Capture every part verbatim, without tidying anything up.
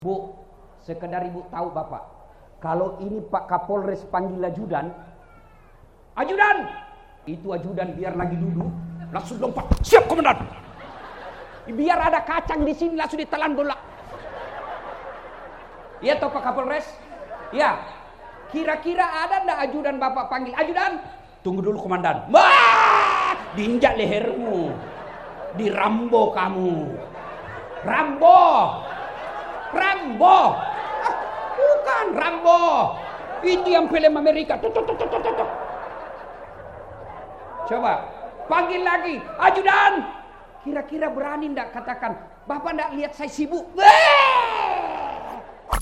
Bu, sekedar ibu tahu bapak, kalau ini Pak Kapolres panggil ajudan, ajudan, itu ajudan biar lagi duduk, langsung lompat, siap komandan. Biar ada kacang di sini langsung ditelan bola. Iya toh Pak Kapolres? Ya. Kira-kira ada ndak ajudan bapak panggil, ajudan? Tunggu dulu komandan. Wah, diinjak lehermu, dirambo kamu, Rambo. Rambo, ah, bukan Rambo, itu yang film Amerika. Tuk, tuk, tuk, tuk, tuk, tuk. Coba panggil lagi, ajudan. Kira-kira berani ndak katakan, bapak ndak lihat saya sibuk? Wee!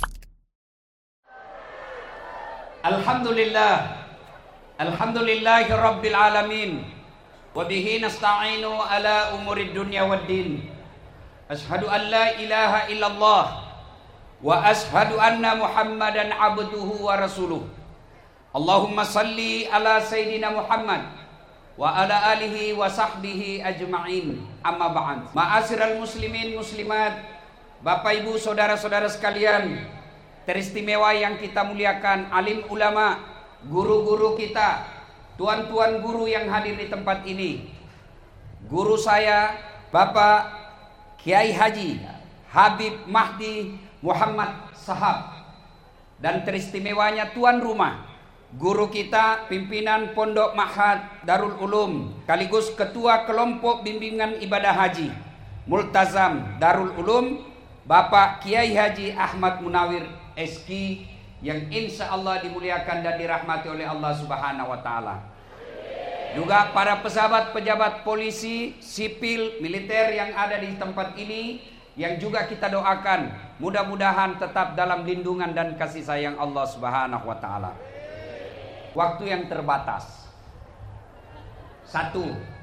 Alhamdulillah, Alhamdulillahi Rabbil Alamin, wabihi nasta'inu ala umurid dunya waddin. Ashhadu an la ilaha illallah wa ashhadu anna Muhammadan abduhu wa rasuluh. Allahumma salli ala Sayyidina Muhammad wa ala alihi wa sahbihi ajma'in. Amma ba'd. Ma'asyiral muslimin muslimat, Bapak Ibu saudara-saudara sekalian teristimewa yang kita muliakan, alim ulama, guru-guru kita, tuan-tuan guru yang hadir di tempat ini. Guru saya Bapak Kiai Haji Habib Mahdi Muhammad Sahab, dan teristimewanya tuan rumah, guru kita, pimpinan Pondok Ma'had Darul Ulum, sekaligus ketua kelompok bimbingan ibadah haji Multazam Darul Ulum, Bapak Kiai Haji Ahmad Munawir S K, yang insya Allah dimuliakan dan dirahmati oleh Allah Subhanahu wa Ta'ala. Juga para pejabat pejabat polisi, sipil, militer yang ada di tempat ini, yang juga kita doakan mudah-mudahan tetap dalam lindungan dan kasih sayang Allah Subhanahu wa Ta'ala. Waktu yang terbatas. Satu,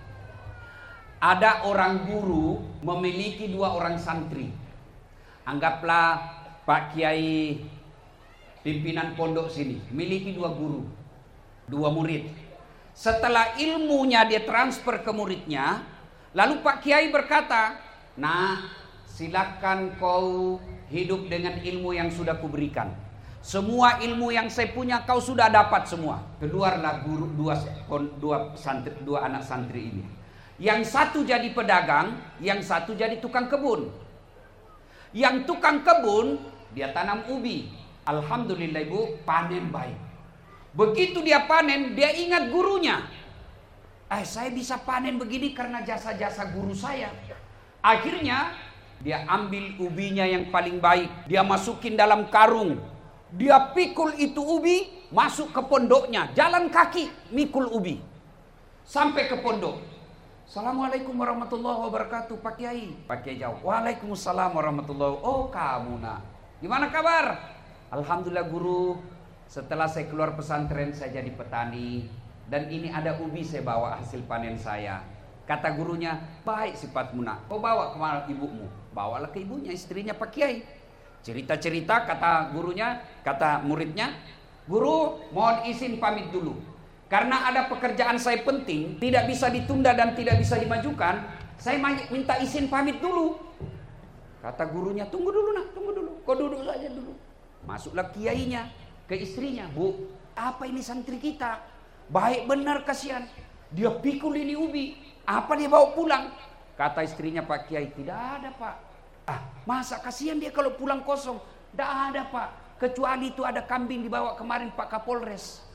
ada orang guru memiliki dua orang santri. Anggaplah Pak Kiai pimpinan pondok sini memiliki dua guru, dua murid. Setelah ilmunya dia transfer ke muridnya, lalu Pak Kiai berkata, "Nah, silakan kau hidup dengan ilmu yang sudah kuberikan. Semua ilmu yang saya punya kau sudah dapat semua." Keluarlah guru dua dua santri, dua anak santri ini. Yang satu jadi pedagang, yang satu jadi tukang kebun. Yang tukang kebun dia tanam ubi. Alhamdulillah Ibu, panen baik. Begitu dia panen, dia ingat gurunya. Eh, saya bisa panen begini karena jasa-jasa guru saya. Akhirnya dia ambil ubinya yang paling baik, dia masukin dalam karung, dia pikul itu ubi, masuk ke pondoknya, jalan kaki mikul ubi sampai ke pondok. Assalamualaikum warahmatullahi wabarakatuh Pak Kiai. Pak Kiai jawab, waalaikumsalam warahmatullahi wabarakatuh. Oh kamu nak, gimana kabar? Alhamdulillah guru, setelah saya keluar pesantren saya jadi petani, dan ini ada ubi saya bawa hasil panen saya. Kata gurunya, baik sifatmu nak, kau bawa ke ibumu. Bawalah ke ibunya, istrinya Pak Kiai. Cerita-cerita kata gurunya, kata muridnya, "Guru, mohon izin pamit dulu. Karena ada pekerjaan saya penting, tidak bisa ditunda dan tidak bisa dimajukan. Saya minta izin pamit dulu." Kata gurunya, "Tunggu dulu nak, tunggu dulu. Kau duduk saja dulu." Masuklah kiainya ke istrinya, "Bu, apa ini santri kita? Baik benar kasihan. Dia pikul ini ubi. Apa dia bawa pulang?" Kata istrinya Pak Kiai, "Tidak ada Pak." "Ah, masa kasihan dia kalau pulang kosong?" "Tidak ada Pak. Kecuali itu ada kambing dibawa kemarin Pak Kapolres."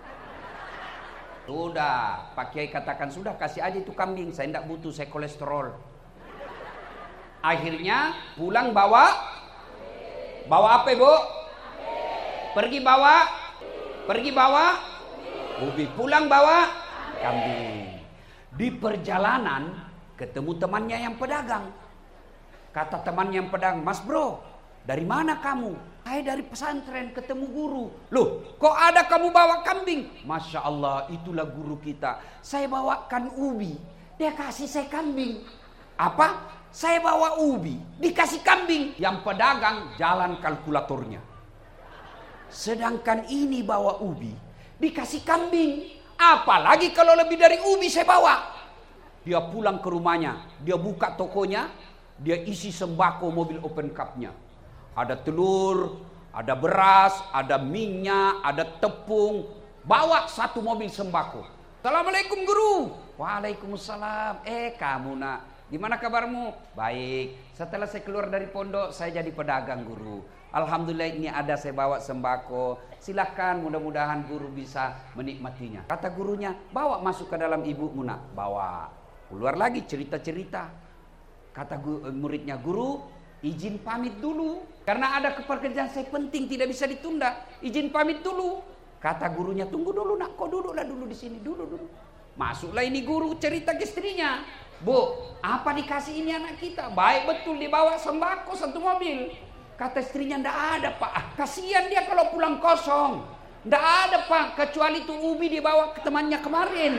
Sudah, Pak Kiai katakan, "Sudah kasih aja itu kambing. Saya tidak butuh, saya kolesterol." Akhirnya pulang bawa, bawa apa Ibu? Pergi bawa, pergi bawa ubi, pulang bawa kambing. Di perjalanan ketemu temannya yang pedagang. Kata temannya yang pedagang, "Mas bro, dari mana kamu?" "Saya dari pesantren, ketemu guru." "Loh, kok ada kamu bawa kambing?" "Masya Allah, itulah guru kita. Saya bawakan ubi, dia kasih saya kambing." "Apa? Saya bawa ubi, dikasih kambing?" Yang pedagang jalan kalkulatornya. Sedangkan ini bawa ubi, dikasih kambing. Apalagi kalau lebih dari ubi saya bawa. Dia pulang ke rumahnya, dia buka tokonya, dia isi sembako mobil open cup-nya. Ada telur, ada beras, ada minyak, ada tepung. Bawa satu mobil sembako. Assalamualaikum guru. Waalaikumsalam. Eh kamu nak, gimana kabarmu? Baik. Setelah saya keluar dari pondok, saya jadi pedagang guru. Alhamdulillah ini ada saya bawa sembako. Silahkan, mudah-mudahan guru bisa menikmatinya. Kata gurunya, bawa masuk ke dalam ibumu nak. Bawa. Keluar lagi cerita-cerita. Kata gu, muridnya, guru izin pamit dulu. Karena ada pekerjaan saya penting tidak bisa ditunda. Izin pamit dulu. Kata gurunya, tunggu dulu nak, kau duduklah dulu di sini, dulu dulu. Masuklah ini guru cerita ke istrinya. Bu, apa dikasih ini anak kita? Baik betul, dibawa sembako satu mobil. Kata istrinya, ndak ada pak, kasihan dia kalau pulang kosong. Ndak ada pak, kecuali itu ubi dibawa ke temannya kemarin.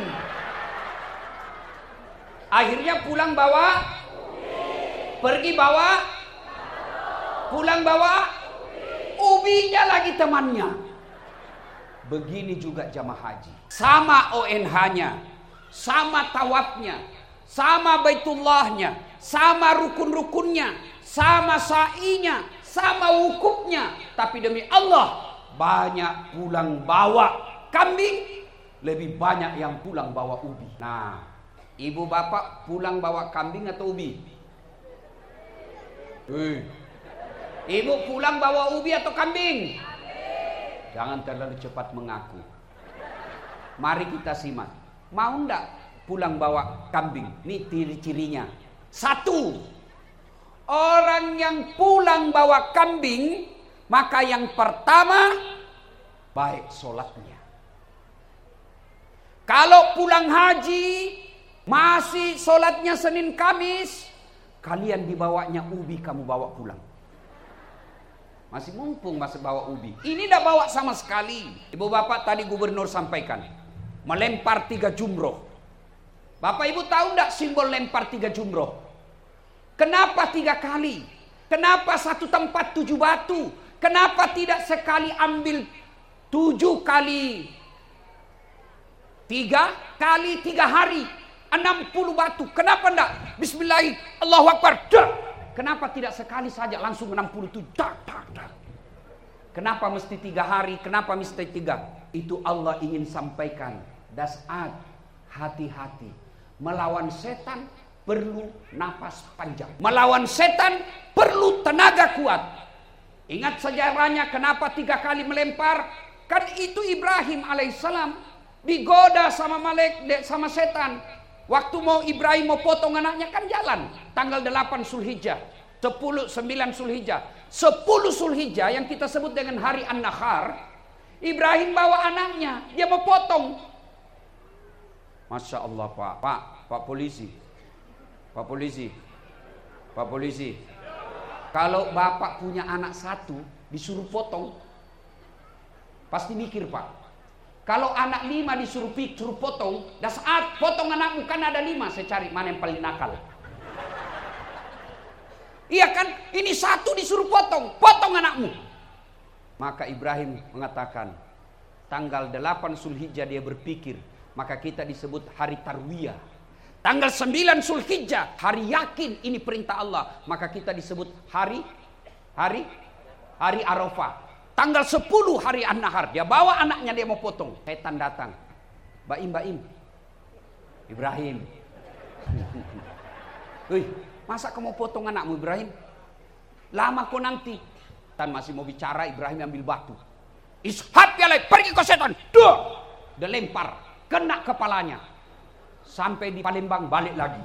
Akhirnya pulang bawa, pergi bawa, pulang bawa, ubinya lagi temannya. Begini juga jamaah haji. Sama O N H-nya, sama tawafnya, sama Baitullahnya, sama rukun-rukunnya, sama sa'inya, sama wukufnya. Tapi demi Allah, banyak pulang bawa kambing, lebih banyak yang pulang bawa ubi. Nah, ibu bapak pulang bawa kambing atau ubi? Hei. Ibu pulang bawa ubi atau kambing? Jangan terlalu cepat mengaku. Mari kita simak. Mau ndak pulang bawa kambing? Ini ciri-cirinya. Satu, orang yang pulang bawa kambing, maka yang pertama baik sholatnya. Kalau pulang haji masih sholatnya Senin Kamis, kalian dibawanya ubi, kamu bawa pulang. Masih mumpung masih bawa ubi. Ini tidak bawa sama sekali. Ibu bapak tadi gubernur sampaikan, melempar tiga jumroh. Bapak ibu tahu tidak simbol lempar tiga jumroh? Kenapa tiga kali? Kenapa satu tempat tujuh batu? Kenapa tidak sekali ambil tujuh kali? Tiga kali tiga hari, enam puluh batu. Kenapa enggak? Bismillahirrahmanirrahim, Allahu Akbar. Dah. Kenapa tidak sekali saja langsung enam puluh tujuh? Dah, dah, dah. Kenapa mesti tiga hari? Kenapa mesti tiga? Itu Allah ingin sampaikan. Das'ad, hati-hati. Melawan setan perlu napas panjang. Melawan setan perlu tenaga kuat. Ingat sejarahnya kenapa tiga kali melempar? Kan itu Ibrahim alaihissalam digoda sama malaikat, sama setan. Waktu mau Ibrahim mau potong anaknya kan jalan. Tanggal delapan Zulhijjah, sepuluh, sembilan Zulhijjah, sepuluh Zulhijjah yang kita sebut dengan hari An-Nahar. Ibrahim bawa anaknya, dia mau potong. Masya Allah pak, pak, pak polisi, pak polisi, pak polisi. Kalau bapak punya anak satu disuruh potong, pasti mikir pak. Kalau anak lima disuruh pik, suruh potong, dah saat potong anakmu kan ada lima, saya cari mana yang paling nakal. Iya kan, ini satu disuruh potong, potong anakmu. Maka Ibrahim mengatakan, tanggal delapan Zulhijjah dia berpikir, maka kita disebut hari Tarwiyah. Tanggal sembilan Zulhijjah, hari yakin ini perintah Allah, maka kita disebut hari hari hari Arafah. Tanggal sepuluh hari An-Nahar, dia bawa anaknya, dia mau potong. Setan datang. Baim, Baim. Ibrahim. Wih, masa kamu potong anakmu Ibrahim? Lama kau nanti. Setan masih mau bicara, Ibrahim ambil batu. Ishab ya leh, pergi ke setan. Duh! Dia lempar, kena kepalanya. Sampai di Palembang, balik lagi.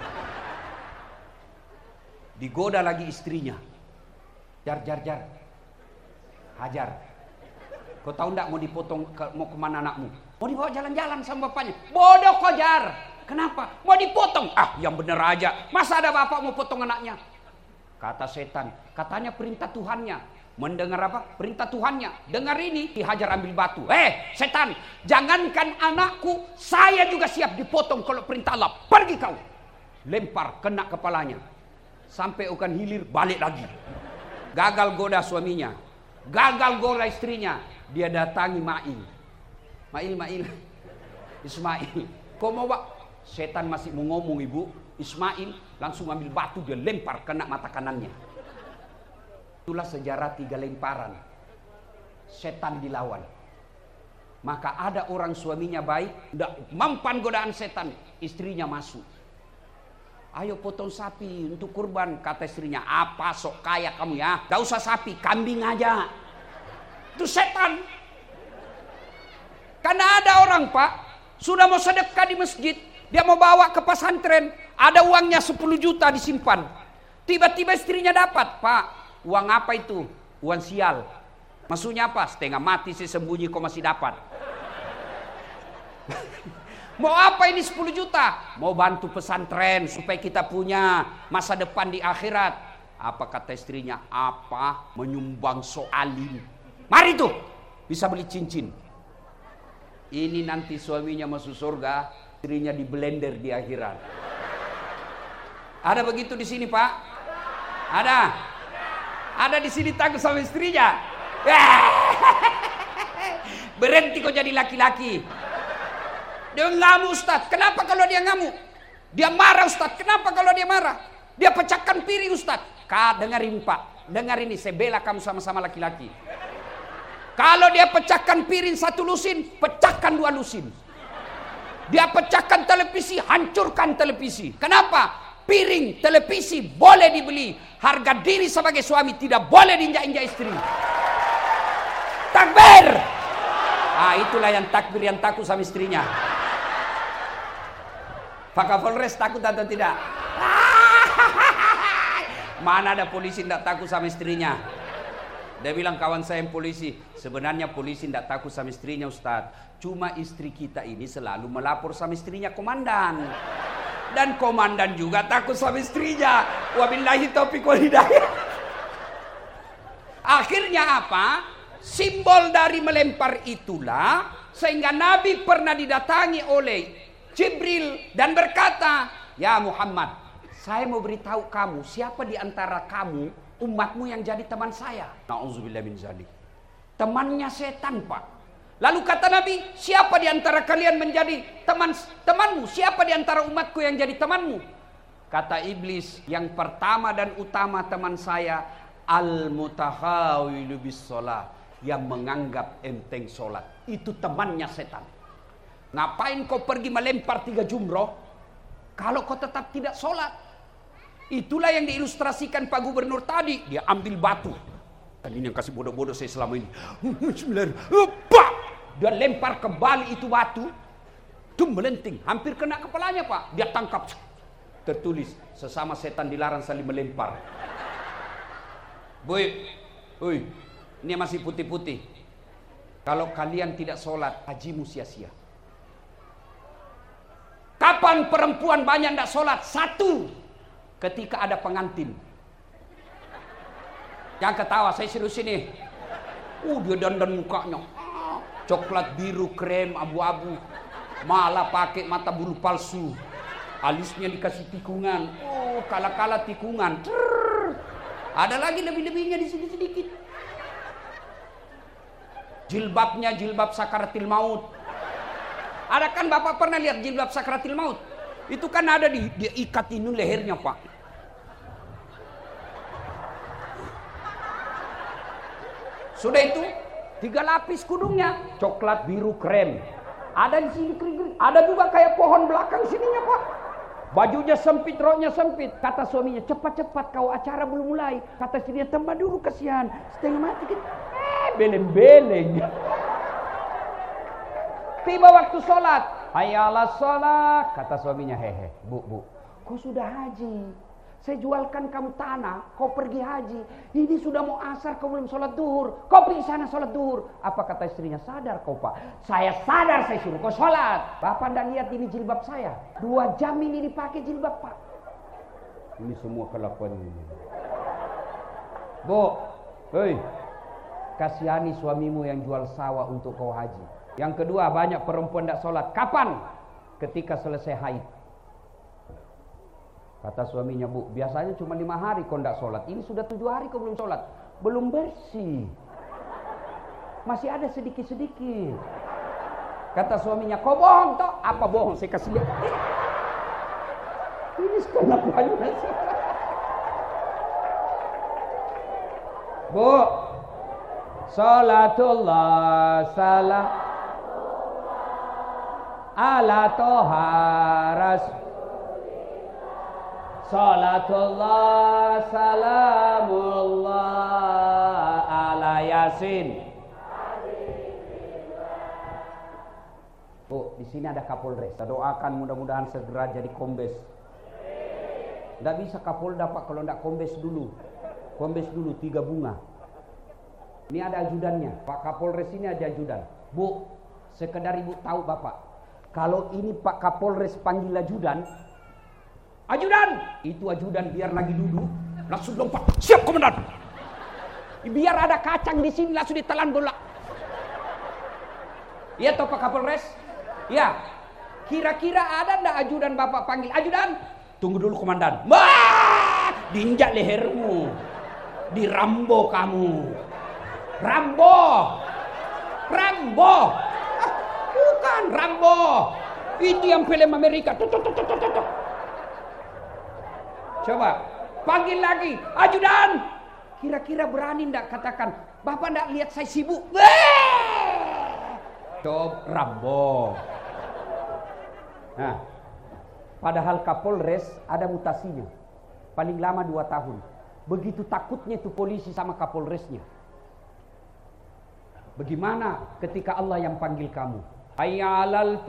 Digoda lagi istrinya. Jar, jar, jar. Hajar. Kau tahu enggak mau dipotong ke, mau kemana anakmu? Mau dibawa jalan-jalan sama bapaknya. Bodoh kau Jar. Kenapa? Mau dipotong. Ah, yang bener aja. Masa ada bapak mau potong anaknya? Kata setan. Katanya perintah Tuhannya. Mendengar apa? Perintah Tuhannya. Dengar ini. Dihajar ambil batu. Eh, setan. Jangankan anakku. Saya juga siap dipotong kalau perintah Allah. Pergi kau. Lempar. Kena kepalanya. Sampai ukan hilir. Balik lagi. Gagal goda suaminya. Gagal goda istrinya. Dia datangi Ma'il. Ma'il, Ma'il. Ismail. Kau mau pak? Setan masih mau ngomong ibu. Ismail langsung ambil batu, dia lempar kena mata kanannya. Itulah sejarah tiga lemparan. Setan dilawan. Maka ada orang suaminya baik, tidak mampan godaan setan, istrinya masuk. Ayo potong sapi untuk kurban, kata istrinya. Apa sok kaya kamu ya? Gak usah sapi, kambing aja. Itu setan. Karena ada orang pak, sudah mau sedekah di masjid, dia mau bawa ke pesantren, ada uangnya sepuluh juta disimpan. Tiba-tiba istrinya dapat, Pak, uang apa itu? Uang sial. Maksudnya apa? Setengah mati sih sembunyi kok masih dapat. Mau apa ini sepuluh juta? Mau bantu pesantren supaya kita punya masa depan di akhirat. Apa kata istrinya? Apa? Menyumbang soalin. Mari tuh, bisa beli cincin. Ini nanti suaminya masuk surga, istrinya di blender di akhirat. Ada begitu di sini, Pak? Ada? Ada di sini takut sama istrinya? Berhenti kau jadi laki-laki. Dia ngamuk Ustaz. Kenapa kalau dia ngamuk? Dia marah Ustaz. Kenapa kalau dia marah? Dia pecahkan piring Ustaz. Kak, dengarin Pak. Dengar ini, saya bela kamu sama-sama laki-laki. Kalau dia pecahkan piring satu lusin, pecahkan dua lusin. Dia pecahkan televisi, hancurkan televisi. Kenapa? Piring, televisi boleh dibeli. Harga diri sebagai suami tidak boleh diinjak-injak istri. Takbir. Ah, itulah yang takbir yang takut sama istrinya. Pak Kapolres takut atau tidak? Mana ada polisi tidak takut sama istrinya? Dia bilang kawan saya yang polisi, sebenarnya polisi tidak takut sama istrinya Ustadz. Cuma istri kita ini selalu melapor sama istrinya komandan. Dan komandan juga takut sama istrinya. Wabillahi taufiq wal hidayah. Akhirnya apa? Simbol dari melempar itulah sehingga Nabi pernah didatangi oleh Jibril dan berkata, "Ya Muhammad, saya mau beritahu kamu siapa di antara kamu umatmu yang jadi teman saya." Nauzubillah min zalik. Temannya setan, Pak. Lalu kata Nabi, siapa di antara kalian menjadi teman temanmu? Siapa di antara umatku yang jadi temanmu? Kata iblis, yang pertama dan utama teman saya, al-mutahawilu bis sholat, yang menganggap enteng sholat. Itu temannya setan. Ngapain kau pergi melempar tiga jumroh kalau kau tetap tidak sholat? Itulah yang diilustrasikan Pak Gubernur tadi. Dia ambil batu. Dan ini yang kasih bodoh-bodoh saya selama ini. Bismillahirrahmanirrahim. Dia lempar ke Bali itu batu. Itu melenting. Hampir kena kepalanya, Pak. Dia tangkap. Tertulis, sesama setan dilarang saling melempar. Boy, boy, ini masih putih-putih. Kalau kalian tidak sholat, hajimu sia-sia. Kapan perempuan banyak tidak sholat? Satu, ketika ada pengantin. Jangan ketawa, saya serius ini. Uh, dia dandan mukanya. Coklat biru, krem, abu-abu. Malah pakai mata bulu palsu. Alisnya dikasih tikungan. Oh, kala-kala tikungan. Trrr. Ada lagi lebih-lebihnya di sini sedikit. Jilbabnya jilbab sakaratil maut. Ada kan Bapak pernah lihat jilbab sakaratil maut? Itu kan ada di, dia ikat ini lehernya, Pak. Sudah itu tiga lapis kudungnya, coklat biru krem. Ada di sini kering-kering. Ada juga kayak pohon belakang sininya, Pak. Bajunya sempit, roknya sempit. Kata suaminya, cepat-cepat kau, acara belum mulai. Kata istrinya, tambah dulu kasihan. Setengah mati kan. Eh, beleng-beleng. Tiba waktu sholat. Hayalah sholat. Kata suaminya, hehe, bu, bu. Kau sudah haji. Saya jualkan kamu tanah, kau pergi haji. Ini sudah mau asar, kau belum sholat duhur. Kau pergi sana sholat duhur. Apa kata istrinya? Sadar kau, Pak. Saya sadar, saya suruh kau sholat. Bapak tidak lihat ini jilbab saya. Dua jam ini dipakai jilbab, Pak. Ini semua kelakuan ini. Bu, hei, kasihani suamimu yang jual sawah untuk kau haji. Yang kedua, banyak perempuan tidak sholat. Kapan? Ketika selesai haid. Kata suaminya, bu, biasanya cuma lima hari kau tidak sholat. Ini sudah tujuh hari kau belum sholat. Belum bersih. Masih ada sedikit-sedikit. Kata suaminya, kau bohong toh? Apa bohong? Saya kasih lihat. Ini sekolah banyak. Bu, salatullah salam ala toha rasulillah, salatullah salamullah ala yasin. Bu, di sini ada Kapolres. Kita doakan mudah-mudahan segera jadi kombes. Nggak bisa Kapolda Pak kalau nggak kombes dulu. Kombes dulu tiga bunga. Ini ada ajudannya. Pak Kapolres ini ada ajudan. Bu, sekedar ibu tahu Bapak, kalau ini Pak Kapolres panggil ajudan, ajudan, itu ajudan biar lagi duduk, langsung lompat. Siap komandan. Biar ada kacang di sini langsung ditelan bola. Iya toh Pak Kapolres? Ya. Kira-kira ada ndak ajudan Bapak panggil? Ajudan, tunggu dulu komandan. Wah, diinjak lehermu, dirambo kamu. Rambo, Rambo, ah, bukan Rambo. Itu yang film Amerika. Tuh, tuh, tuh, tuh, tuh, tuh. Coba panggil lagi, ajudan. Kira-kira berani ndak katakan, Bapak ndak lihat saya sibuk? Coba Rambo. Nah, padahal Kapolres ada mutasinya, paling lama dua tahun. Begitu takutnya itu polisi sama Kapolresnya. Bagaimana ketika Allah yang panggil kamu? Hayya 'alal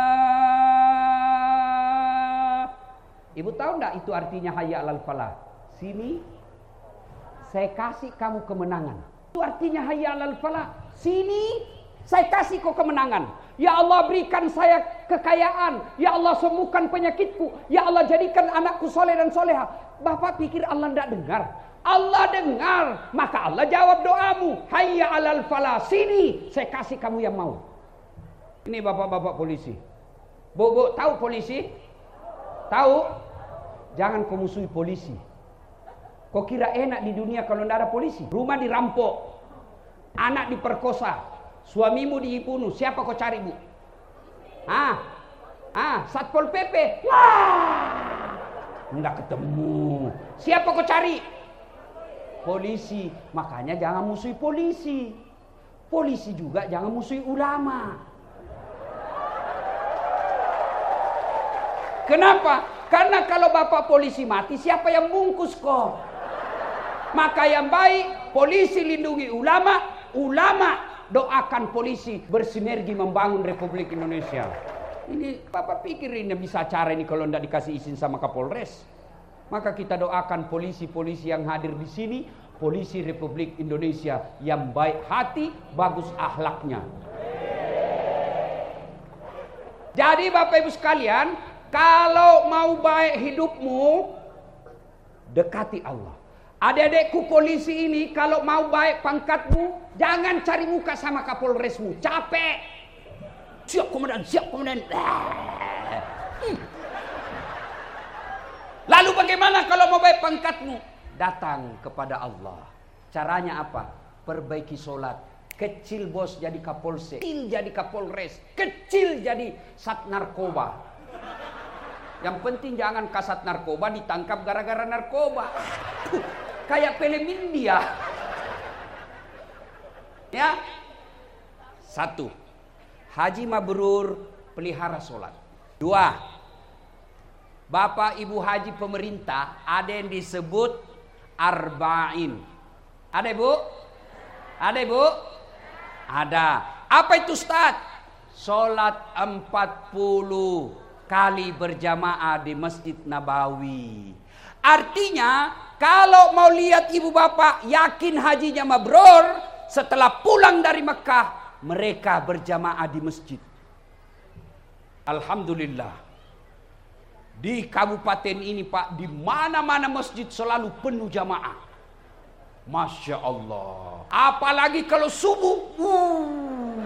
falah. Ibu tahu enggak itu artinya hayya 'alal falah? Sini saya kasih kamu kemenangan. Itu artinya hayya 'alal falah. Sini saya kasih kau kemenangan. Ya Allah berikan saya kekayaan. Ya Allah sembuhkan penyakitku. Ya Allah jadikan anakku soleh dan soleha. Bapak pikir Allah enggak dengar? Allah dengar, maka Allah jawab doamu. Hayya 'alal falah, sini saya kasih kamu yang mau. Ini bapak-bapak polisi. Bu, bu, tahu polisi? Tahu? Jangan kau musuhi polisi. Kau kira enak di dunia kalau tidak ada polisi? Rumah dirampok, anak diperkosa, suamimu dibunuh. Siapa kau cari, Bu? Ah, ah, Satpol P P. Wah, tidak ketemu. Siapa kau cari? Polisi. Makanya jangan musuhi polisi. Polisi juga jangan musuhi ulama. Kenapa? Karena kalau bapak polisi mati, siapa yang bungkus kok? Maka yang baik, polisi lindungi ulama, ulama doakan polisi bersinergi membangun Republik Indonesia. Ini bapak pikir ini bisa cara ini kalau tidak dikasih izin sama Kapolres? Maka kita doakan polisi-polisi yang hadir di sini, polisi Republik Indonesia yang baik hati, bagus akhlaknya. Jadi Bapak Ibu sekalian, kalau mau baik hidupmu, dekati Allah. Adik-adikku polisi ini, kalau mau baik pangkatmu, jangan cari muka sama Kapolresmu. Capek. Siap komandan, siap komandan. Hmm. Lalu bagaimana kalau mau baik pangkatmu? Datang kepada Allah. Caranya apa? Perbaiki sholat. Kecil bos jadi Kapolsek, kecil jadi Kapolres, kecil jadi Sat Narkoba. Yang penting jangan kasat narkoba ditangkap gara-gara narkoba. Tuh, kayak film India. Ya. Satu, haji mabrur, pelihara sholat. Dua, Bapak Ibu haji pemerintah ada yang disebut arba'in. Ada Ibu? Ada Ibu? Ada. Apa itu Ustaz? Sholat empat puluh kali berjamaah di Masjid Nabawi. Artinya kalau mau lihat ibu bapak yakin hajinya mabrur, setelah pulang dari Mekah mereka berjamaah di masjid. Alhamdulillah. Di kabupaten ini Pak, di mana-mana masjid selalu penuh jamaah. Masya Allah. Apalagi kalau subuh, uh,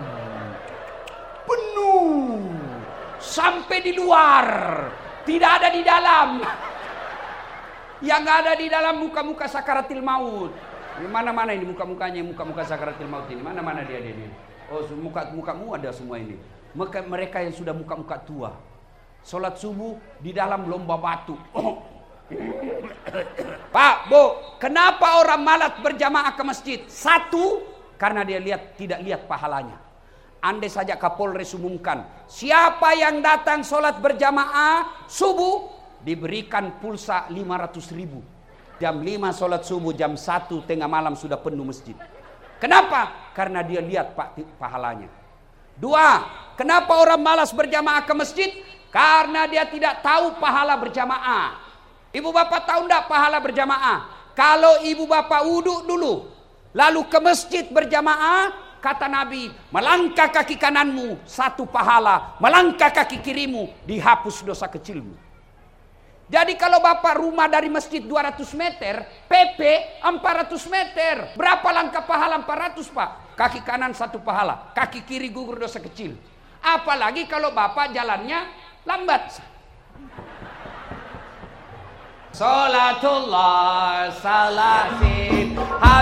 penuh sampai di luar, tidak ada di dalam. Yang ada di dalam muka-muka sakaratil maut. Di mana-mana ini muka-mukanya, muka-muka sakaratil maut ini. Mana-mana dia ini? Oh, muka-mukamu ada semua ini. Mereka, mereka yang sudah muka-muka tua. Sholat subuh di dalam lomba batu. Pak, Bu, kenapa orang malas berjamaah ke masjid? Satu, karena dia lihat tidak lihat pahalanya. Andai saja Kapolres umumkan, siapa yang datang sholat berjamaah subuh diberikan pulsa lima ratus ribu. Jam lima sholat subuh, jam satu tengah malam sudah penuh masjid. Kenapa? Karena dia lihat pak pahalanya. Dua, kenapa orang malas berjamaah ke masjid? Karena dia tidak tahu pahala berjamaah. Ibu bapak tahu enggak pahala berjamaah? Kalau ibu bapak wudhu dulu, lalu ke masjid berjamaah, kata Nabi, melangkah kaki kananmu satu pahala, melangkah kaki kirimu dihapus dosa kecilmu. Jadi kalau bapak rumah dari masjid dua ratus meter, P P empat ratus meter. Berapa langkah pahala? empat ratus pak. Kaki kanan satu pahala, kaki kiri gugur dosa kecil. Apalagi kalau bapak jalannya lambat. Salatullah salasin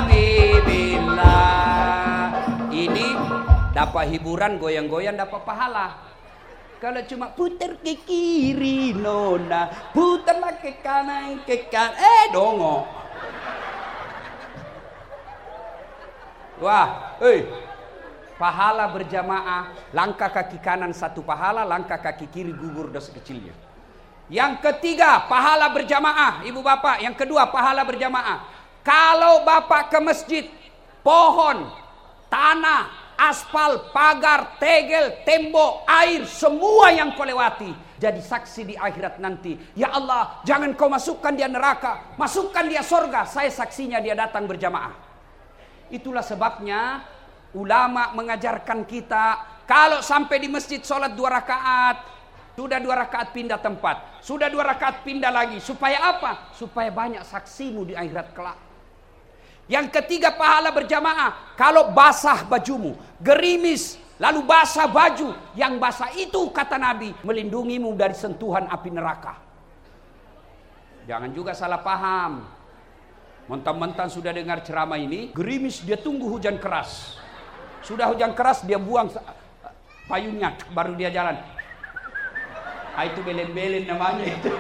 habibillah. Ini dapat hiburan, goyang-goyang dapat pahala. Kalau cuma putar ke kiri nona, putarlah ke kanan ke kanan, eh dongo. Wah, eh, pahala berjamaah, langkah kaki kanan satu pahala, langkah kaki kiri gugur dosa kecilnya. Yang ketiga, pahala berjamaah, ibu bapak. Yang kedua, pahala berjamaah. Kalau bapak ke masjid, pohon, tanah, aspal, pagar, tegel, tembok, air, semua yang kau lewati jadi saksi di akhirat nanti. Ya Allah, jangan kau masukkan dia neraka, masukkan dia surga. Saya saksinya dia datang berjamaah. Itulah sebabnya ulama mengajarkan kita, kalau sampai di masjid sholat dua rakaat, sudah dua rakaat pindah tempat, sudah dua rakaat pindah lagi. Supaya apa? Supaya banyak saksimu di akhirat kelak. Yang ketiga, pahala berjamaah. Kalau basah bajumu, gerimis, lalu basah baju, yang basah itu kata Nabi melindungimu dari sentuhan api neraka. Jangan juga salah paham. Mentang-mentang sudah dengar ceramah ini, gerimis dia tunggu hujan keras. Sudah hujan keras dia buang payungnya, baru dia jalan. Ah, itu belen-belen namanya itu.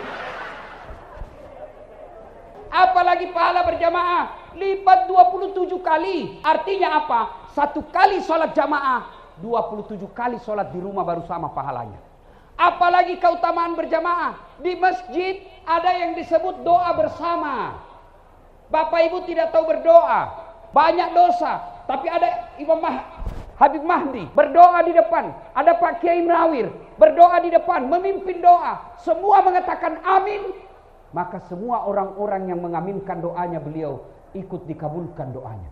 Apalagi pahala berjamaah lipat dua puluh tujuh kali. Artinya apa? Satu kali sholat jamaah, dua puluh tujuh kali sholat di rumah baru sama pahalanya. Apalagi keutamaan berjamaah. Di masjid ada yang disebut doa bersama. Bapak ibu tidak tahu berdoa, banyak dosa. Tapi ada Imam Mah Habib Mahdi berdoa di depan, ada Pak Kiai Nawir berdoa di depan, memimpin doa, semua mengatakan amin, maka semua orang-orang yang mengaminkan doanya beliau ikut dikabulkan doanya.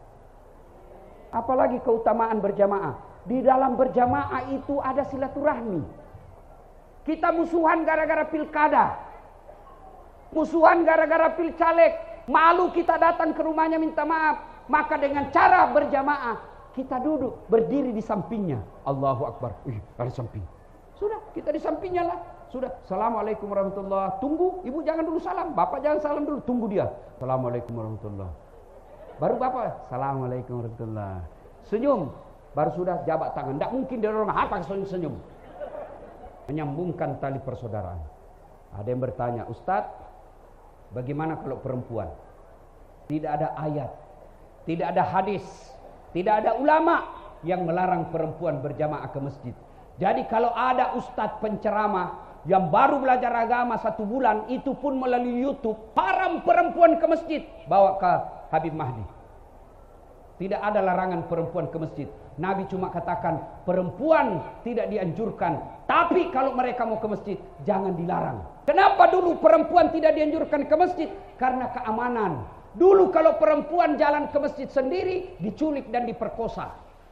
Apalagi keutamaan berjamaah. Di dalam berjamaah itu ada silaturahmi. Kita musuhan gara-gara pilkada, musuhan gara-gara pilcaleg, malu kita datang ke rumahnya minta maaf, maka dengan cara berjamaah kita duduk, berdiri di sampingnya. Allahu Akbar. Ih, ada samping. Sudah, kita di sampingnya lah. Sudah. Assalamualaikum warahmatullahi. Tunggu, ibu jangan dulu salam. Bapak jangan salam dulu. Tunggu dia. Assalamualaikum warahmatullahi. Baru bapak. Assalamualaikum warahmatullahi. Senyum. Baru sudah jabat tangan. Tidak mungkin dia orang apa senyum. Menyambungkan tali persaudaraan. Ada yang bertanya, Ustadz, bagaimana kalau perempuan? Tidak ada ayat, tidak ada hadis, tidak ada ulama yang melarang perempuan berjamaah ke masjid. Jadi kalau ada ustadz penceramah yang baru belajar agama satu bulan, itu pun melalui YouTube, haram perempuan ke masjid, bawa ke Habib Mahdi. Tidak ada larangan perempuan ke masjid. Nabi cuma katakan perempuan tidak dianjurkan, tapi kalau mereka mau ke masjid jangan dilarang. Kenapa dulu perempuan tidak dianjurkan ke masjid? Karena keamanan. Dulu kalau perempuan jalan ke masjid sendiri diculik dan diperkosa.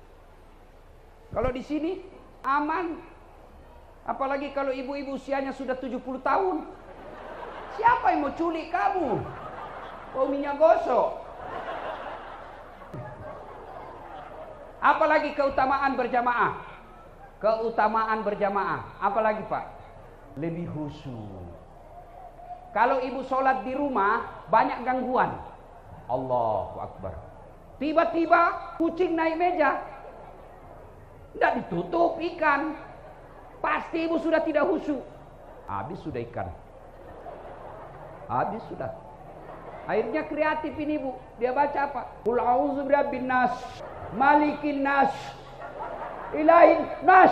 Kalau di sini aman. Apalagi kalau ibu-ibu usianya sudah tujuh puluh tahun. Siapa yang mau culik kamu? Bau minyak gosok. Apalagi keutamaan berjamaah. Keutamaan berjamaah. Apalagi Pak? Lebih khusyuk. Kalau ibu sholat di rumah banyak gangguan. Allahu Akbar. Tiba-tiba kucing naik meja. Tidak ditutup ikan. Pasti ibu sudah tidak khusyuk. Habis sudah ikan. Habis sudah. Akhirnya kreatif ini Bu. Dia baca apa? Qul a'udzu birabbin nas, malikin nas, ilahin nas.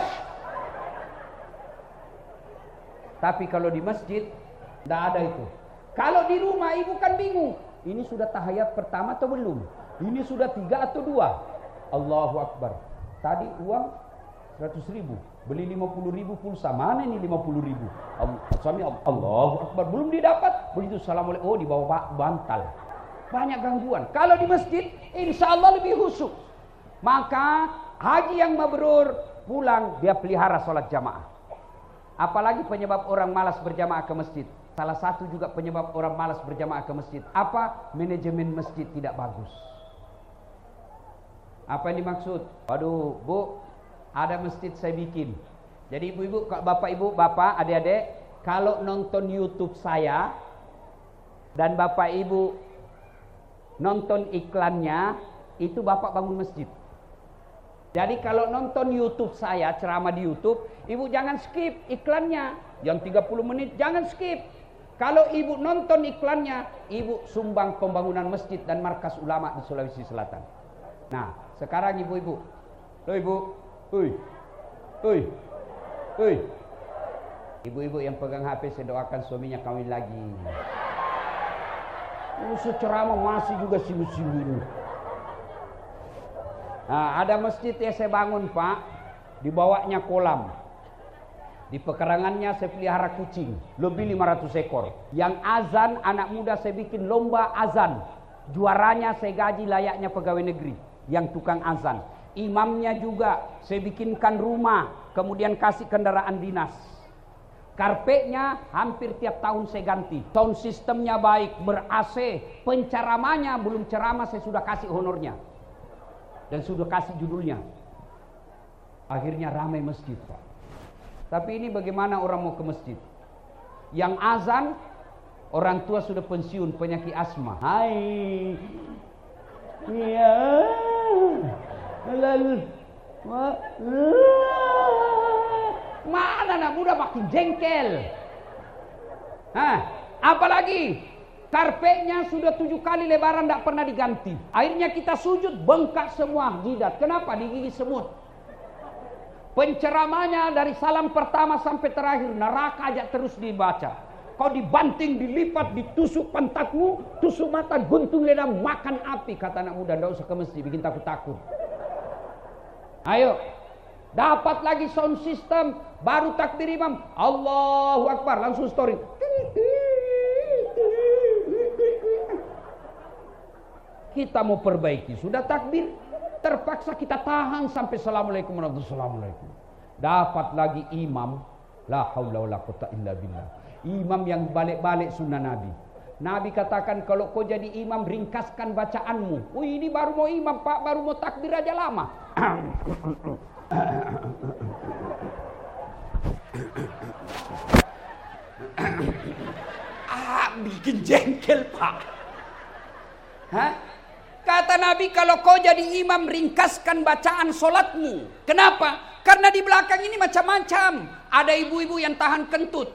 Tapi kalau di masjid tidak ada itu. Kalau di rumah ibu kan bingung. Ini sudah tahiyat pertama atau belum? Ini sudah tiga atau dua? Allahu Akbar. Tadi uang seratus ribu. Beli lima puluh ribu pulsa. Mana ini lima puluh ribu? Suami Allahu Akbar. Belum didapat. Begitu Assalamualaikum. Oh, di bawah bantal. Banyak gangguan. Kalau di masjid, insya Allah lebih khusyuk. Maka haji yang mabrur pulang, dia pelihara sholat jamaah. Apalagi penyebab orang malas berjamaah ke masjid. Salah satu juga penyebab orang malas berjamaah ke masjid. Apa? Manajemen masjid tidak bagus. Apa yang dimaksud? Waduh, Bu, ada masjid saya bikin. Jadi ibu-ibu, bapak ibu, bapak, adik-adik, kalau nonton YouTube saya dan bapak ibu nonton iklannya, itu bapak bangun masjid. Jadi kalau nonton YouTube saya, ceramah di YouTube, ibu jangan skip iklannya. Yang tiga puluh menit jangan skip. Kalau ibu nonton iklannya, ibu sumbang pembangunan masjid dan markas ulama di Sulawesi Selatan. Nah, sekarang ibu-ibu. Loh ibu. Hui. Hui. Hui. Ibu-ibu yang pegang H P, saya doakan suaminya kawin lagi. Usul ceramah masih juga sibuk-sibuk. Nah, ada masjid yang saya bangun Pak, dibawanya kolam. Di pekarangannya saya pelihara kucing, lebih lima ratus ekor. Yang azan, anak muda saya bikin lomba azan. Juaranya saya gaji layaknya pegawai negeri, yang tukang azan. Imamnya juga saya bikinkan rumah, kemudian kasih kendaraan dinas. Karpetnya hampir tiap tahun saya ganti. Sound sistemnya baik, ber-A C. Penceramahnya belum ceramah saya sudah kasih honornya. Dan sudah kasih judulnya. Akhirnya ramai masjid Pak. Tapi ini bagaimana orang mau ke masjid? Yang azan, orang tua sudah pensiun, penyakit asma. Hai. Ya. Lalu. Mana anak muda makin jengkel. Hah, apalagi? Karpetnya sudah tujuh kali lebaran tidak pernah diganti. Akhirnya kita sujud, bengkak semua jidat. Kenapa? Digigit semut. Penceramahnya dari salam pertama sampai terakhir, neraka aja terus dibaca. Kau dibanting, dilipat, ditusuk pantatmu, tusuk mata, guntung lidah, makan api. Kata anak muda, tidak usah ke masjid, bikin takut-takut. Ayo, dapat lagi sound system, baru takbir imam, Allahu Akbar, langsung story. Kita mau perbaiki, sudah takbir, terpaksa kita tahan sampai Assalamualaikum warahmatullahi wabarakatuh. Dapat lagi imam, la haula wala quwwata illa billah. Imam yang balik-balik sunnah Nabi. Nabi katakan kalau kau jadi imam, ringkaskan bacaanmu. Wih, ini baru mau imam Pak, baru mau takbir aja lama. Ah, bikin jengkel Pak. Hah? Kata Nabi, kalau kau jadi imam, ringkaskan bacaan solatmu. Kenapa? Karena di belakang ini macam-macam. Ada ibu-ibu yang tahan kentut.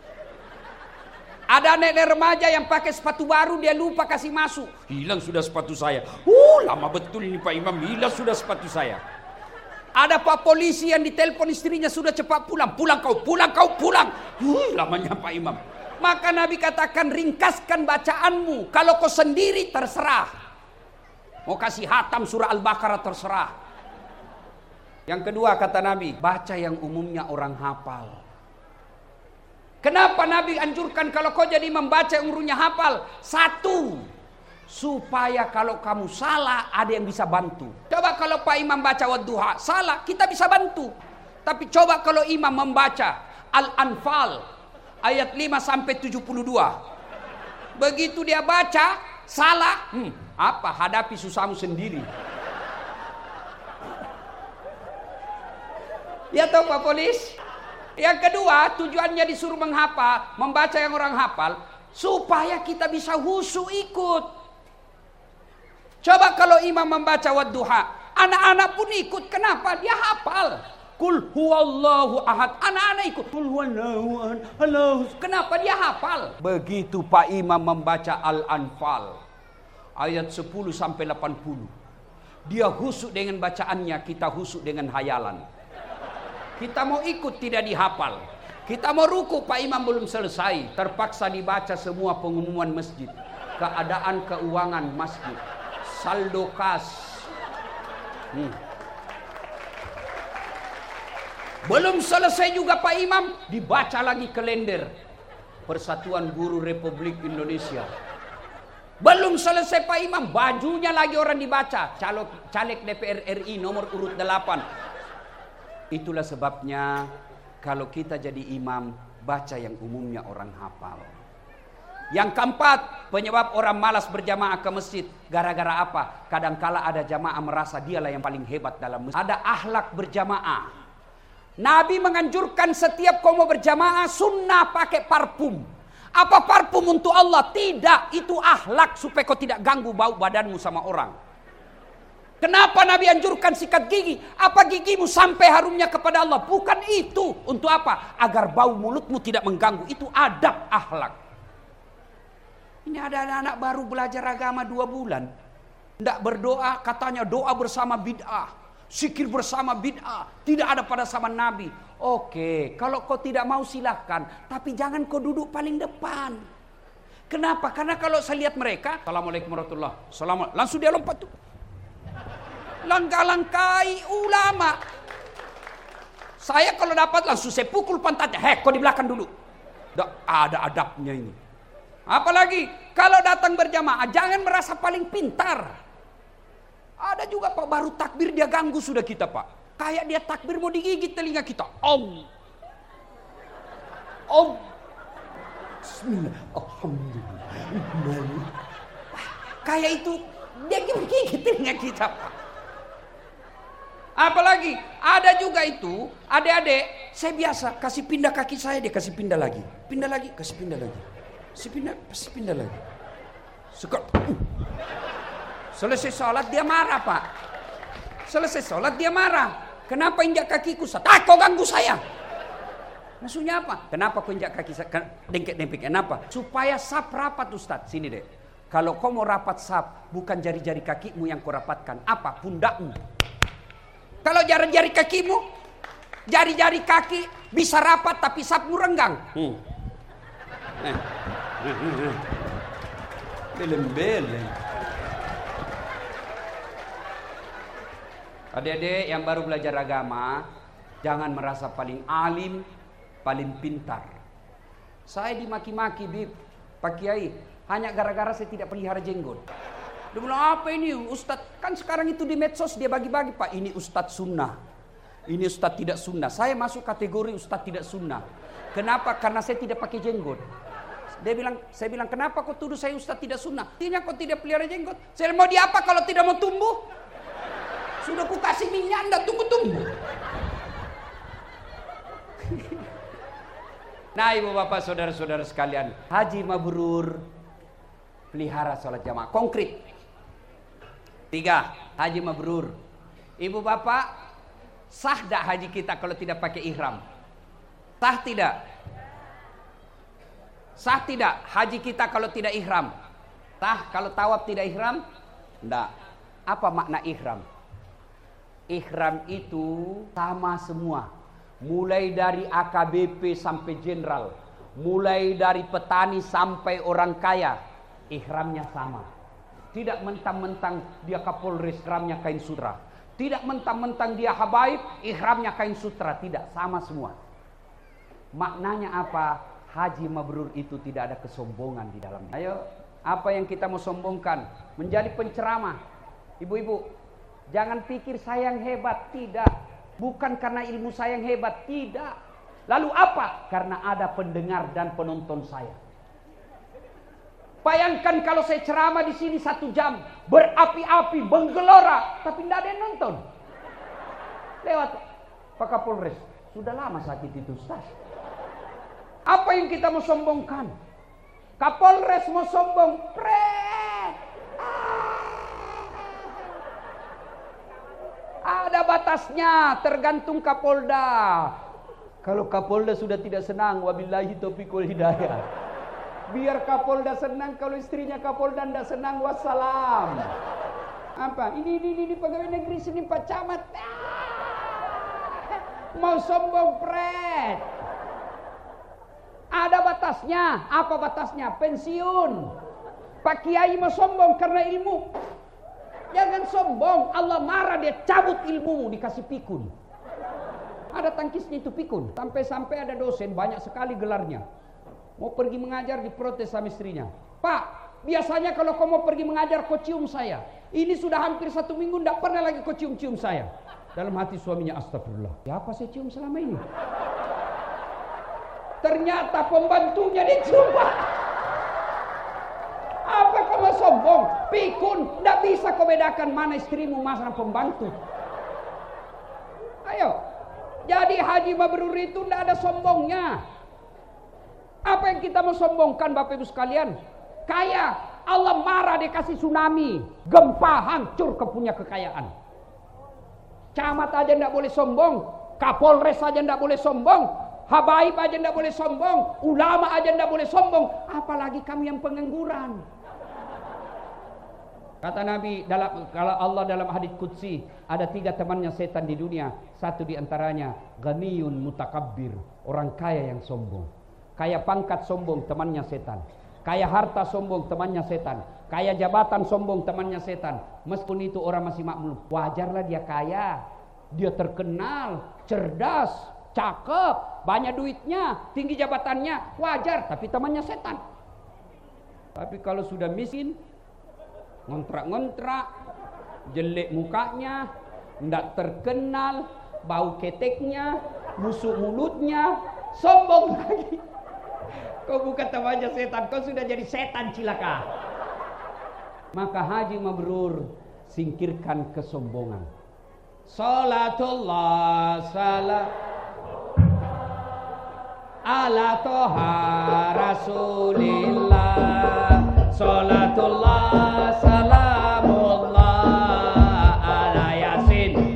Ada nenek remaja yang pakai sepatu baru, dia lupa kasih masuk. Hilang sudah sepatu saya. Uh, lama betul ini Pak Imam, hilang sudah sepatu saya. Ada Pak polisi yang ditelepon istrinya, sudah cepat pulang. Pulang kau, pulang kau, pulang. Uh, lamanya Pak Imam. Maka Nabi katakan, ringkaskan bacaanmu. Kalau kau sendiri terserah. Mau kasih hatam surah Al-Baqarah terserah. Yang kedua kata Nabi, baca yang umumnya orang hafal. Kenapa Nabi anjurkan kalau kau jadi membaca yang umumnya hafal? Satu, supaya kalau kamu salah ada yang bisa bantu. Coba kalau Pak Imam baca wadduha, salah kita bisa bantu. Tapi coba kalau imam membaca Al-Anfal ayat lima sampai tujuh puluh dua. Begitu dia baca salah, hmm, apa? Hadapi susahmu sendiri. Ya toh Pak Polis? Yang kedua, tujuannya disuruh menghafal, membaca yang orang hafal, supaya kita bisa khusyuk ikut. Coba kalau imam membaca wadduha, anak-anak pun ikut. Kenapa? Dia hafal. Kul huwallahu ahad. Anak-anak ikut. Kul huwallahu ahad. Halo. Kenapa dia hafal? Begitu Pak Imam membaca Al-Anfal ayat sepuluh sampai delapan puluh. Dia husuk dengan bacaannya, kita husuk dengan hayalan. Kita mau ikut tidak dihafal. Kita mau ruku, Pak Imam belum selesai. Terpaksa dibaca semua pengumuman masjid. Keadaan keuangan masjid. Saldo kas. Hmm. Belum selesai juga Pak Imam, dibaca lagi kalender Persatuan Guru Republik Indonesia. Belum selesai Pak Imam, bajunya lagi orang dibaca. Calok, caleg D P R R I nomor urut delapan. Itulah sebabnya kalau kita jadi imam, baca yang umumnya orang hafal. Yang keempat, penyebab orang malas berjamaah ke masjid. Gara-gara apa? Kadangkala ada jamaah merasa dialah yang paling hebat dalam masjid. Ada akhlak berjamaah. Nabi menganjurkan setiap kau mau berjamaah sunnah pakai parfum. Apa parfum untuk Allah? Tidak, itu akhlak supaya kau tidak ganggu bau badanmu sama orang. Kenapa Nabi anjurkan sikat gigi? Apa gigimu sampai harumnya kepada Allah? Bukan itu. Untuk apa? Agar bau mulutmu tidak mengganggu. Itu adab akhlak. Ini ada anak-anak baru belajar agama dua bulan. Tidak berdoa, katanya doa bersama bid'ah. Zikir bersama bid'ah, tidak ada pada zaman Nabi. Oke, kalau kau tidak mau silahkan, tapi jangan kau duduk paling depan. Kenapa? Karena kalau saya lihat mereka, Assalamualaikum warahmatullahi wabarakatuh, langsung dia lompat tuh. Langkah-langkai ulama. Saya kalau dapat langsung saya pukul pantatnya. Hei, kau di belakang dulu. Tidak ada adabnya ini. Apalagi kalau datang berjamaah, jangan merasa paling pintar. Ada juga Pak, baru takbir dia ganggu sudah kita Pak. Kayak dia takbir mau digigit telinga kita. Om. Om. Bismillah. Alhamdulillah. Kayak itu dia gigit telinga kita Pak. Apalagi ada juga itu adik-adik, saya biasa kasih pindah kaki saya, dia kasih pindah lagi. Pindah lagi, kasih pindah lagi. Kasih pindah, kasih pindah lagi. Sekal. Uh. Selesai sholat dia marah Pak. Selesai sholat dia marah. Kenapa injak kakiku? Ah, kau ganggu saya. Maksudnya apa? Kenapa kau injak kaki saya? Dengkek-dengkek. Kenapa? Supaya sap rapat Ustaz. Sini deh. Kalau kau mau rapat sap, bukan jari-jari kakimu yang kau rapatkan. Apa? Pundakmu. Kalau jari-jari kakimu, jari-jari kaki bisa rapat tapi sapmu renggang. Hmm. Eh. Beleng-beleng. Adik-adik yang baru belajar agama, jangan merasa paling alim, paling pintar. Saya dimaki-maki, Bib, Pak Kiai, hanya gara-gara saya tidak pelihara jenggot. Dia bilang, apa ini Ustadz? Kan sekarang itu di medsos dia bagi-bagi Pak, ini Ustadz sunnah, ini Ustadz tidak sunnah. Saya masuk kategori Ustadz tidak sunnah. Kenapa? Karena saya tidak pakai jenggot. Dia bilang, saya bilang, kenapa kau tuduh saya Ustadz tidak sunnah? Artinya kau tidak pelihara jenggot. Saya mau diapa kalau tidak mau tumbuh? Sudah ku kasih minyak, enggak tunggu-tunggu. Nah ibu bapak saudara-saudara sekalian, haji mabrur, pelihara sholat jamaah. Konkret. Tiga, haji mabrur. Ibu bapak, sah tak haji kita kalau tidak pakai ihram? Sah tidak? Sah tidak haji kita kalau tidak ihram? Sah kalau tawaf tidak ihram? Enggak. Apa makna ihram? Ihram itu sama semua. Mulai dari A K B P sampai jenderal. Mulai dari petani sampai orang kaya. Ihramnya sama. Tidak mentang-mentang dia Kapolres, ihramnya kain sutra. Tidak mentang-mentang dia habaib, ihramnya kain sutra. Tidak, sama semua. Maknanya apa? Haji mabrur itu tidak ada kesombongan di dalamnya. Ayo, apa yang kita mau sombongkan? Menjadi penceramah. Ibu-ibu, jangan pikir saya yang hebat, tidak. Bukan karena ilmu saya yang hebat, tidak. Lalu apa? Karena ada pendengar dan penonton saya. Bayangkan kalau saya ceramah di sini satu jam, berapi-api, menggelora, tapi tidak ada yang nonton. Lewat Pak Kapolres, sudah lama sakit itu Ustaz. Apa yang kita mau sombongkan? Kapolres mau sombong, pre. Ada batasnya, tergantung Kapolda. Kalau Kapolda sudah tidak senang, wabillahi taufiq wal hidayah. Biar Kapolda senang, kalau istrinya Kapolda tidak senang, wassalam. Apa? Ini ini ini pegawai negeri sini Pak Camat. Ah, mau sombong pret. Ada batasnya. Apa batasnya? Pensiun. Pak Kiai mau sombong karena ilmu. Jangan sombong. Allah marah, dia cabut ilmu, dikasih pikun. Ada tangkisnya itu pikun. Sampai-sampai ada dosen banyak sekali gelarnya. Mau pergi mengajar, diprotes sama istrinya. Pak, biasanya kalau kau mau pergi mengajar, kau cium saya. Ini sudah hampir satu minggu, tidak pernah lagi kau cium-cium saya. Dalam hati suaminya, astagfirullah. Ya apa saya cium selama ini? Ternyata pembantunya dicium, Pak. Apa kau mau sombong? Pikun, tidak bisa kau bedakan mana istrimu, mana pembantu. Ayo. Jadi Haji Mabrur itu tidak ada sombongnya. Apa yang kita mau sombongkan Bapak Ibu sekalian? Kaya. Allah marah, dia kasih tsunami, gempa, hancur kepunya kekayaan. Camat aja tidak boleh sombong, Kapolres aja tidak boleh sombong, habaib aja tidak boleh sombong, ulama aja tidak boleh sombong, apalagi kami yang pengangguran. Kata Nabi, dalam, kalau Allah dalam hadits qudsi, ada tiga temannya setan di dunia. Satu di antaranya ghaniyun mutakabbir, orang kaya yang sombong. Kaya pangkat sombong, temannya setan. Kaya harta sombong, temannya setan. Kaya jabatan sombong, temannya setan. Meskipun itu orang masih makmur, wajarlah dia kaya. Dia terkenal, cerdas, cakep, banyak duitnya, tinggi jabatannya, wajar. Tapi temannya setan. Tapi kalau sudah miskin, ngontrak-ngontrak, jelek mukanya, ndak terkenal, bau keteknya, busuk mulutnya, sombong lagi. Kau bukan temannya setan, kau sudah jadi setan cilaka. Maka Haji Mabrur singkirkan kesombongan. Salatullah salam ala toha rasulillah. Salatullah salamullah ala yasin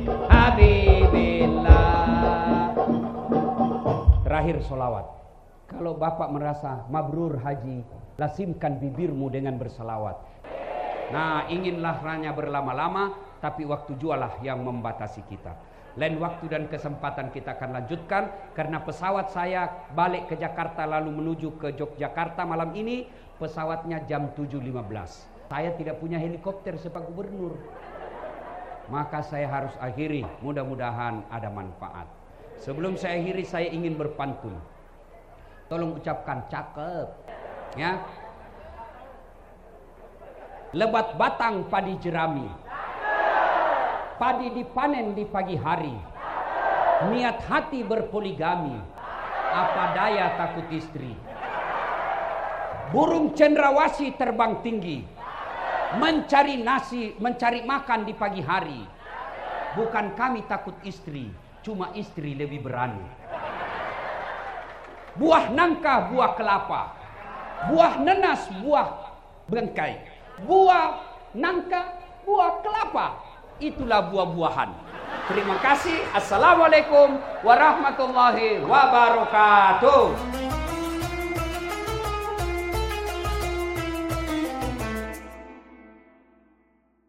habibillah. Terakhir solawat. Kalau Bapak merasa mabrur haji, lasimkan bibirmu dengan bersalawat. Nah, inginlah ranya berlama-lama, tapi waktu jualah yang membatasi kita. Lain waktu dan kesempatan kita akan lanjutkan, karena pesawat saya balik ke Jakarta lalu menuju ke Yogyakarta malam ini, pesawatnya jam tujuh lima belas. Saya tidak punya helikopter sepak gubernur. Maka saya harus akhiri, mudah-mudahan ada manfaat. Sebelum saya akhiri, saya ingin berpantun. Tolong ucapkan cakep, ya. Lebat batang padi jerami, padi dipanen di pagi hari. Niat hati berpoligami, apa daya takut istri. Burung cendrawasih terbang tinggi, mencari nasi, mencari makan di pagi hari. Bukan kami takut istri, cuma istri lebih berani. Buah nangka, buah kelapa. Buah nenas, buah bengkai. Buah nangka, buah kelapa. Itulah buah-buahan. Terima kasih. Assalamualaikum warahmatullahi wabarakatuh.